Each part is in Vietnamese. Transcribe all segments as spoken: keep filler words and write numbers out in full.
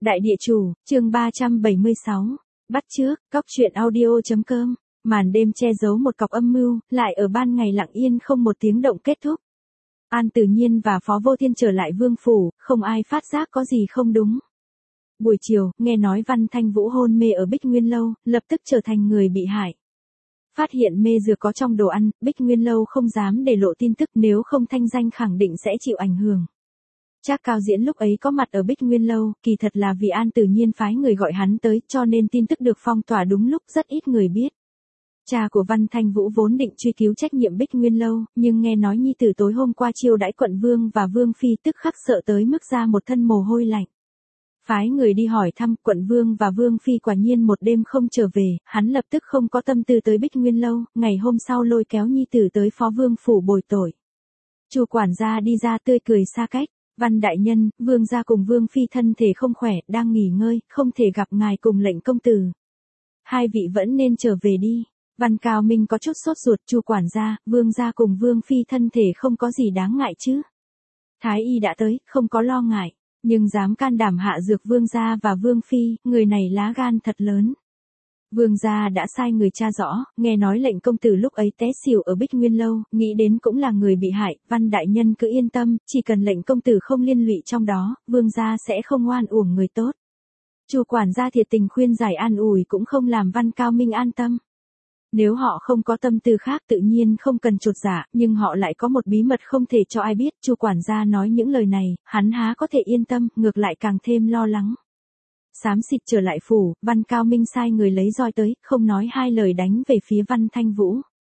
Đại địa chủ, chương ba trăm bảy mươi sáu. Bắt chước, cóc truyện audio.com. Màn đêm che giấu một cọc âm mưu, lại ở ban ngày lặng yên không một tiếng động kết thúc. An Tử Nhiên và Phó Vô Thiên trở lại vương phủ, không ai phát giác có gì không đúng. Buổi chiều, nghe nói Văn Thanh Vũ hôn mê ở Bích Nguyên Lâu, lập tức trở thành người bị hại. Phát hiện mê dược có trong đồ ăn, Bích Nguyên Lâu không dám để lộ tin tức, nếu không thanh danh khẳng định sẽ chịu ảnh hưởng. Trác Cao Diễn lúc ấy có mặt ở Bích Nguyên Lâu, kỳ thật là vì An Tử Nhiên phái người gọi hắn tới, cho nên tin tức được phong tỏa đúng lúc, rất ít người biết. Cha của Văn Thanh Vũ vốn định truy cứu trách nhiệm Bích Nguyên Lâu, nhưng nghe nói nhi tử tối hôm qua chiêu đãi quận vương và vương phi, tức khắc sợ tới mức ra một thân mồ hôi lạnh. Phái người đi hỏi thăm, quận vương và vương phi quả nhiên một đêm không trở về, hắn lập tức không có tâm tư tới Bích Nguyên Lâu, ngày hôm sau lôi kéo nhi tử tới phó vương phủ bồi tội. Chu quản gia đi ra tươi cười xa cách. Văn đại nhân, vương gia cùng vương phi thân thể không khỏe, đang nghỉ ngơi, không thể gặp ngài cùng lệnh công tử. Hai vị vẫn nên trở về đi. Văn Cao Minh có chút sốt ruột. Chu quản gia, vương gia cùng vương phi thân thể không có gì đáng ngại chứ. Thái y đã tới, không có lo ngại, nhưng dám can đảm hạ dược vương gia và vương phi, người này lá gan thật lớn. Vương gia đã sai người tra rõ, nghe nói lệnh công tử lúc ấy té xỉu ở Bích Nguyên Lâu, nghĩ đến cũng là người bị hại. Văn đại nhân cứ yên tâm, chỉ cần lệnh công tử không liên lụy trong đó, vương gia sẽ không oan uổng người tốt. Chu quản gia thiệt tình khuyên giải an ủi cũng không làm Văn Cao Minh an tâm. Nếu họ không có tâm tư khác tự nhiên không cần chột dạ, nhưng họ lại có một bí mật không thể cho ai biết. Chu quản gia nói những lời này, hắn há có thể yên tâm, ngược lại càng thêm lo lắng. Xám xịt trở lại phủ, Văn Cao Minh sai người lấy roi tới, không nói hai lời đánh về phía Văn Thanh Vũ.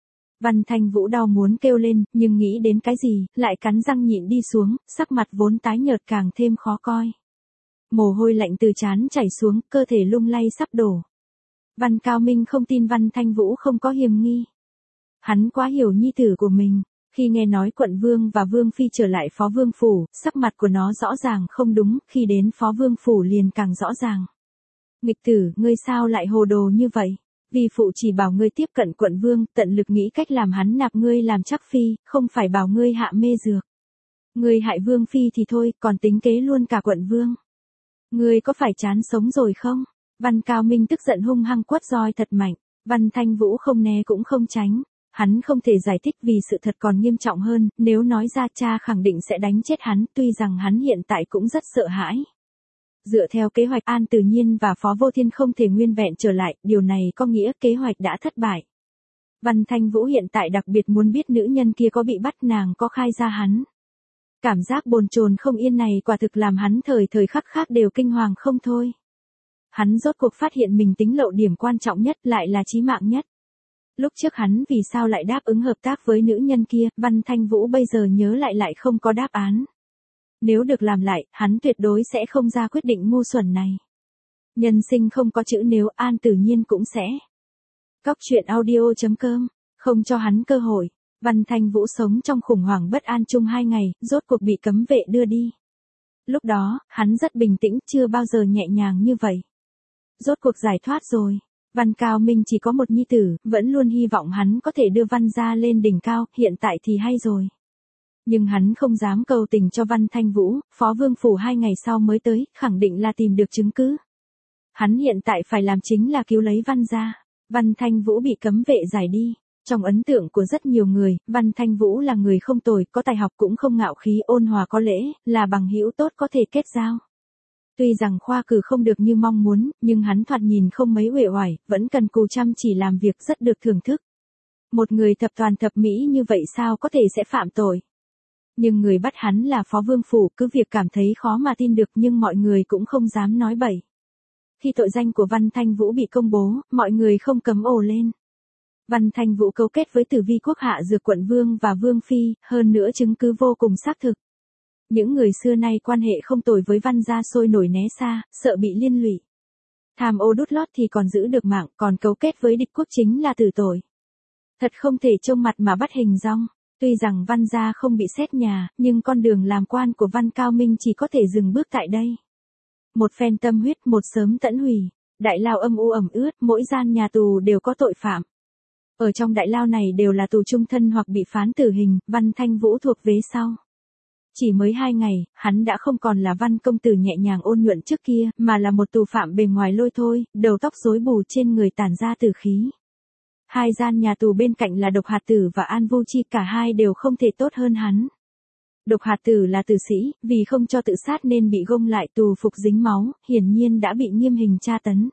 Văn Thanh Vũ đau muốn kêu lên, nhưng nghĩ đến cái gì, lại cắn răng nhịn đi xuống, sắc mặt vốn tái nhợt càng thêm khó coi. Mồ hôi lạnh từ trán chảy xuống, cơ thể lung lay sắp đổ. Văn Cao Minh không tin Văn Thanh Vũ không có hiềm nghi. Hắn quá hiểu nhi tử của mình. Khi nghe nói quận vương và vương phi trở lại phó vương phủ, sắc mặt của nó rõ ràng không đúng, khi đến phó vương phủ liền càng rõ ràng. Nghịch tử, ngươi sao lại hồ đồ như vậy? Vì phụ chỉ bảo ngươi tiếp cận quận vương, tận lực nghĩ cách làm hắn nạp ngươi làm chắc phi, không phải bảo ngươi hạ mê dược. Ngươi hại vương phi thì thôi, còn tính kế luôn cả quận vương. Ngươi có phải chán sống rồi không? Văn Cao Minh tức giận hung hăng quất roi thật mạnh. Văn Thanh Vũ không né cũng không tránh. Hắn không thể giải thích vì sự thật còn nghiêm trọng hơn, nếu nói ra cha khẳng định sẽ đánh chết hắn, tuy rằng hắn hiện tại cũng rất sợ hãi. Dựa theo kế hoạch An Tử Nhiên và Phó Vô Thiên không thể nguyên vẹn trở lại, điều này có nghĩa kế hoạch đã thất bại. Văn Thanh Vũ hiện tại đặc biệt muốn biết nữ nhân kia có bị bắt, nàng có khai ra hắn. Cảm giác bồn chồn không yên này quả thực làm hắn thời thời khắc khắc đều kinh hoàng không thôi. Hắn rốt cuộc phát hiện mình tính lộ điểm quan trọng nhất, lại là chí mạng nhất. Lúc trước hắn vì sao lại đáp ứng hợp tác với nữ nhân kia, Văn Thanh Vũ bây giờ nhớ lại lại không có đáp án. Nếu được làm lại, hắn tuyệt đối sẽ không ra quyết định ngu xuẩn này. Nhân sinh không có chữ nếu, An Tử Nhiên cũng sẽ. Cóc truyện audio.com, không cho hắn cơ hội. Văn Thanh Vũ sống trong khủng hoảng bất an chung hai ngày, rốt cuộc bị cấm vệ đưa đi. Lúc đó, hắn rất bình tĩnh, chưa bao giờ nhẹ nhàng như vậy. Rốt cuộc giải thoát rồi. Văn Cao Minh chỉ có một nhi tử, vẫn luôn hy vọng hắn có thể đưa Văn gia lên đỉnh cao, hiện tại thì hay rồi. Nhưng hắn không dám cầu tình cho Văn Thanh Vũ, phó vương phủ hai ngày sau mới tới, khẳng định là tìm được chứng cứ. Hắn hiện tại phải làm chính là cứu lấy Văn gia. Văn Thanh Vũ bị cấm vệ giải đi. Trong ấn tượng của rất nhiều người, Văn Thanh Vũ là người không tồi, có tài học cũng không ngạo khí, ôn hòa có lễ, là bằng hữu tốt có thể kết giao. Tuy rằng khoa cử không được như mong muốn, nhưng hắn thoạt nhìn không mấy uể oải, vẫn cần cù chăm chỉ làm việc, rất được thưởng thức. Một người thập toàn thập mỹ như vậy sao có thể sẽ phạm tội? Nhưng người bắt hắn là phó vương phủ, cứ việc cảm thấy khó mà tin được, nhưng mọi người cũng không dám nói bậy. Khi tội danh của Văn Thanh Vũ bị công bố, mọi người không cấm ồ lên. Văn Thanh Vũ cấu kết với Tử Vi quốc hạ dược quận vương và vương phi, hơn nữa chứng cứ vô cùng xác thực. Những người xưa nay quan hệ không tồi với Văn gia sôi nổi né xa, sợ bị liên lụy. Tham ô đút lót thì còn giữ được mạng, còn cấu kết với địch quốc chính là tử tội. Thật không thể trông mặt mà bắt hình dong. Tuy rằng Văn gia không bị xét nhà, nhưng con đường làm quan của Văn Cao Minh chỉ có thể dừng bước tại đây. Một phen tâm huyết, một sớm tẫn hủy. Đại lao âm u ẩm ướt, mỗi gian nhà tù đều có tội phạm. Ở trong đại lao này đều là tù chung thân hoặc bị phán tử hình, Văn Thanh Vũ thuộc vế sau. Chỉ mới hai ngày, hắn đã không còn là Văn công tử nhẹ nhàng ôn nhuận trước kia, mà là một tù phạm bề ngoài lôi thôi, đầu tóc rối bù trên người tản ra tử khí. Hai gian nhà tù bên cạnh là Độc Hạt Tử và An Vu Chi, cả hai đều không thể tốt hơn hắn. Độc Hạt Tử là tử sĩ, vì không cho tự sát nên bị gông lại tù phục dính máu, hiển nhiên đã bị nghiêm hình tra tấn.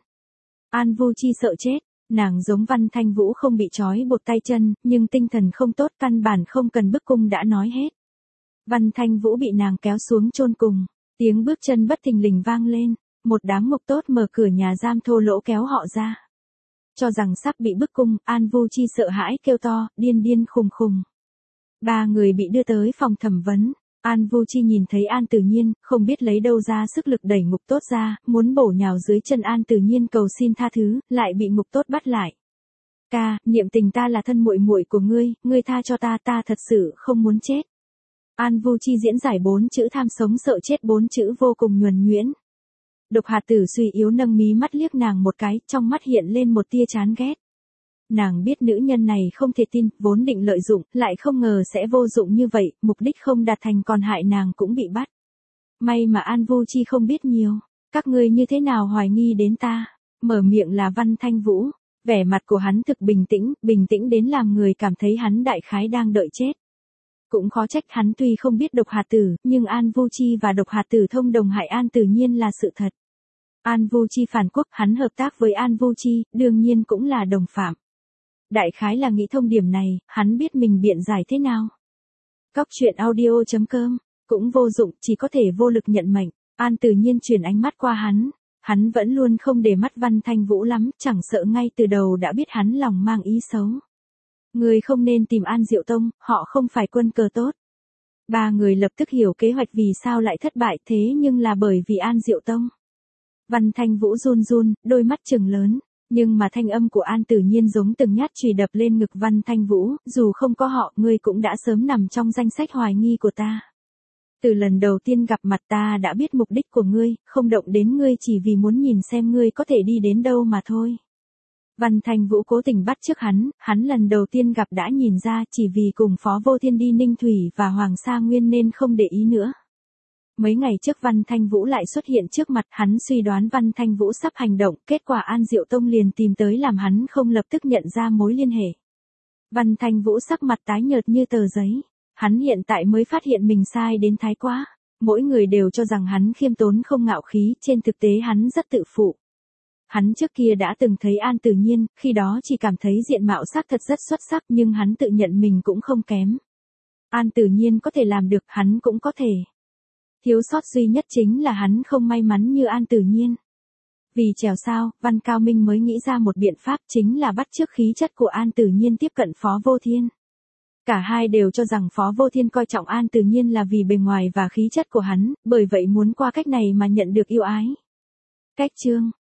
An Vu Chi sợ chết, nàng giống Văn Thanh Vũ không bị trói buộc tay chân, nhưng tinh thần không tốt, căn bản không cần bức cung đã nói hết. Văn Thanh Vũ bị nàng kéo xuống chôn cùng, tiếng bước chân bất thình lình vang lên, một đám ngục tốt mở cửa nhà giam thô lỗ kéo họ ra. Cho rằng sắp bị bức cung, An Vu Chi sợ hãi kêu to, điên điên khùng khùng. Ba người bị đưa tới phòng thẩm vấn, An Vu Chi nhìn thấy An Tử Nhiên, không biết lấy đâu ra sức lực đẩy ngục tốt ra, muốn bổ nhào dưới chân An Tử Nhiên cầu xin tha thứ, lại bị ngục tốt bắt lại. Ca, niệm tình ta là thân muội muội của ngươi, ngươi tha cho ta, ta thật sự không muốn chết. An Vu Chi diễn giải bốn chữ tham sống sợ chết, bốn chữ vô cùng nhuần nhuyễn. Độc Hạt Tử suy yếu nâng mí mắt liếc nàng một cái, trong mắt hiện lên một tia chán ghét. Nàng biết nữ nhân này không thể tin, vốn định lợi dụng, lại không ngờ sẽ vô dụng như vậy, mục đích không đạt thành còn hại nàng cũng bị bắt. May mà An Vu Chi không biết nhiều, các ngươi như thế nào hoài nghi đến ta, mở miệng là Văn Thanh Vũ, vẻ mặt của hắn thực bình tĩnh, bình tĩnh đến làm người cảm thấy hắn đại khái đang đợi chết. Cũng khó trách hắn tuy không biết Độc Hạt Tử, nhưng An Vu Chi và Độc Hạt Tử thông đồng hại An Tử Nhiên là sự thật. An Vu Chi phản quốc, hắn hợp tác với An Vu Chi, đương nhiên cũng là đồng phạm. Đại khái là nghĩ thông điểm này, hắn biết mình biện giải thế nào. Cóc truyện audio chấm com, cũng vô dụng, chỉ có thể vô lực nhận mệnh. An Tử Nhiên chuyển ánh mắt qua hắn, hắn vẫn luôn không để mắt Văn Thanh Vũ lắm, chẳng sợ ngay từ đầu đã biết hắn lòng mang ý xấu. Người không nên tìm An Diệu Tông, họ không phải quân cờ tốt. Ba người lập tức hiểu kế hoạch vì sao lại thất bại, thế nhưng là bởi vì An Diệu Tông. Văn Thanh Vũ run run, đôi mắt trừng lớn, nhưng mà thanh âm của An Tử Nhiên giống từng nhát chùy đập lên ngực Văn Thanh Vũ, dù không có họ, ngươi cũng đã sớm nằm trong danh sách hoài nghi của ta. Từ lần đầu tiên gặp mặt ta đã biết mục đích của ngươi, không động đến ngươi chỉ vì muốn nhìn xem ngươi có thể đi đến đâu mà thôi. Văn Thanh Vũ cố tình bắt chước hắn, hắn lần đầu tiên gặp đã nhìn ra, chỉ vì cùng Phó Vô Thiên đi Ninh Thủy và Hoàng Sa Nguyên nên không để ý nữa. Mấy ngày trước Văn Thanh Vũ lại xuất hiện trước mặt, hắn suy đoán Văn Thanh Vũ sắp hành động, kết quả An Diệu Tông liền tìm tới làm hắn không lập tức nhận ra mối liên hệ. Văn Thanh Vũ sắc mặt tái nhợt như tờ giấy, hắn hiện tại mới phát hiện mình sai đến thái quá, mỗi người đều cho rằng hắn khiêm tốn không ngạo khí, trên thực tế hắn rất tự phụ. Hắn trước kia đã từng thấy An Tử Nhiên, khi đó chỉ cảm thấy diện mạo xác thật rất xuất sắc nhưng hắn tự nhận mình cũng không kém. An Tử Nhiên có thể làm được, hắn cũng có thể. Thiếu sót duy nhất chính là hắn không may mắn như An Tử Nhiên. Vì trèo sao, Văn Cao Minh mới nghĩ ra một biện pháp, chính là bắt chước khí chất của An Tử Nhiên tiếp cận Phó Vô Thiên. Cả hai đều cho rằng Phó Vô Thiên coi trọng An Tử Nhiên là vì bề ngoài và khí chất của hắn, bởi vậy muốn qua cách này mà nhận được yêu ái. Cách chương